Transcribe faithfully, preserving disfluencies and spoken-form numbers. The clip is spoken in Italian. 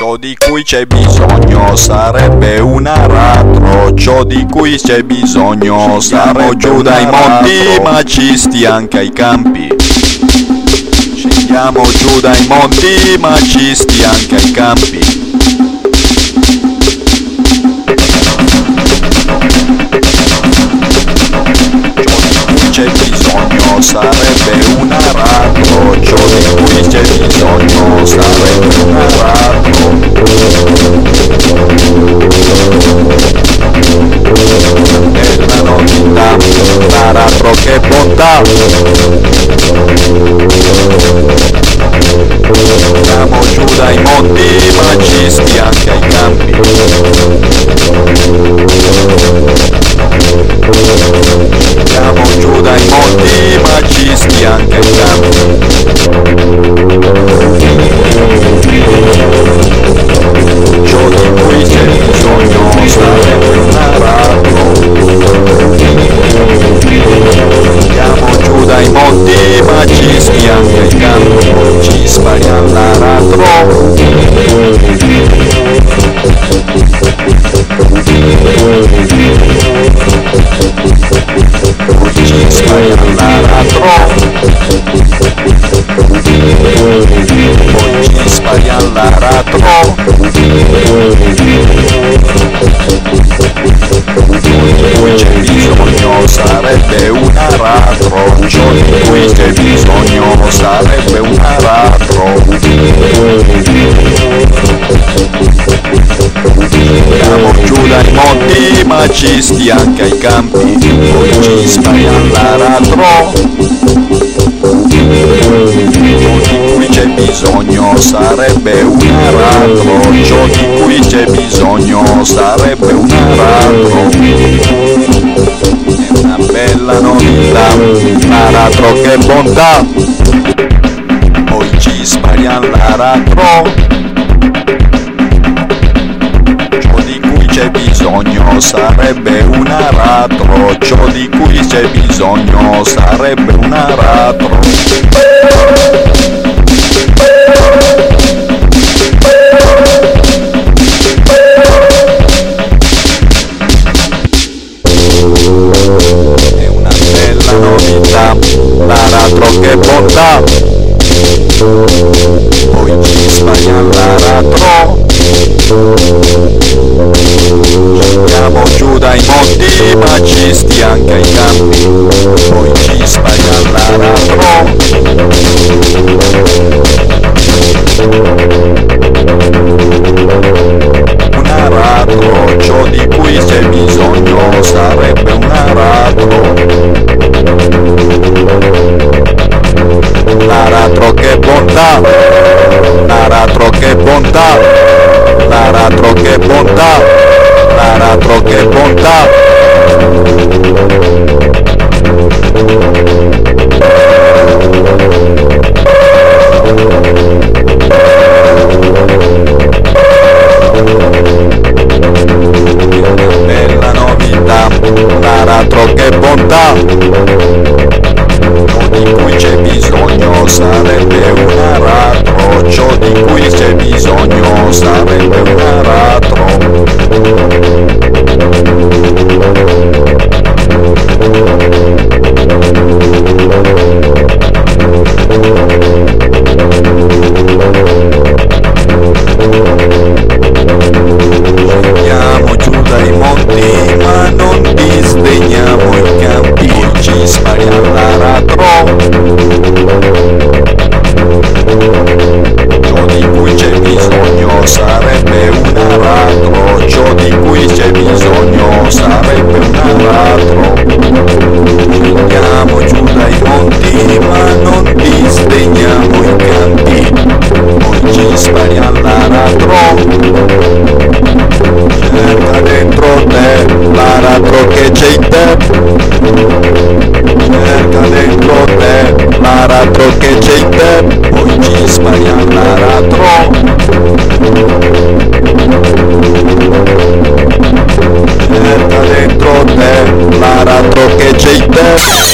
Ciò di cui c'è bisogno sarebbe un aratro, ciò di cui c'è bisogno siamo giù dai monti macisti anche ai campi. Scendiamo giù dai monti macisti anche ai campi. C'è bisogno sarebbe un aratro, ciò di cui c'è bisogno sarebbe un aratro. Bella novità, l'aratro che bontà. Siamo giù dai monti macisti anche ai campi. Siamo giù dai monti macisti anche ai campi. Ciò di cui c'è bisogno sarebbe un aratro. Siamo giù dai monti macisti anche ai campi. Ci spariamo l'aratro. Ci spariamo l'aratro. Poi ci spariamo l'aratro. Di cui c'è bisogno sarebbe un aratro, ciò di cui c'è bisogno sarebbe un aratro. Siamo giù dai monti macisti anche ai campi, poi ci spariamo l'aratro. Ciò di cui c'è bisogno sarebbe un aratro, ciò di cui c'è bisogno sarebbe un aratro. È una bella novità, l'aratro che bontà. Poi ci spariamo l'aratro. C'è bisogno sarebbe un aratro, ciò di cui c'è bisogno sarebbe un aratro. È una bella novità, l'aratro che bontà. Poi ci spariamo l'aratro. Scendiamo giù dai monti macisti anche ai campi, poi ci spariamo l'aratro. Un aratro, ciò di cui c'è bisogno sarebbe un aratro. L'aratro che bontà, l'aratro che bontà, l'aratro che bontà, l'aratro che bontà. Una bella novità, l'aratro che bontà. Ciò di cui c'è bisogno sarebbe un aratro, ciò di cui c'è bisogno sarebbe un aratro. Scendiamo giù dai monti ma non disdegniamo i campi, poi ci spariamo l'aratro. Ciò di cui c'è bisogno sarebbe un aratro, ciò di cui c'è bisogno sarebbe un aratro. Scendiamo giù dai monti ma non disdegniamo i campi, poi ci spariamo l'aratro. Cerca dentro te l'aratro che c'è in te. Cerca dentro te l'aratro che c'è in te, poi ci spariamo l'aratro. Cerca dentro te l'aratro che c'è in te.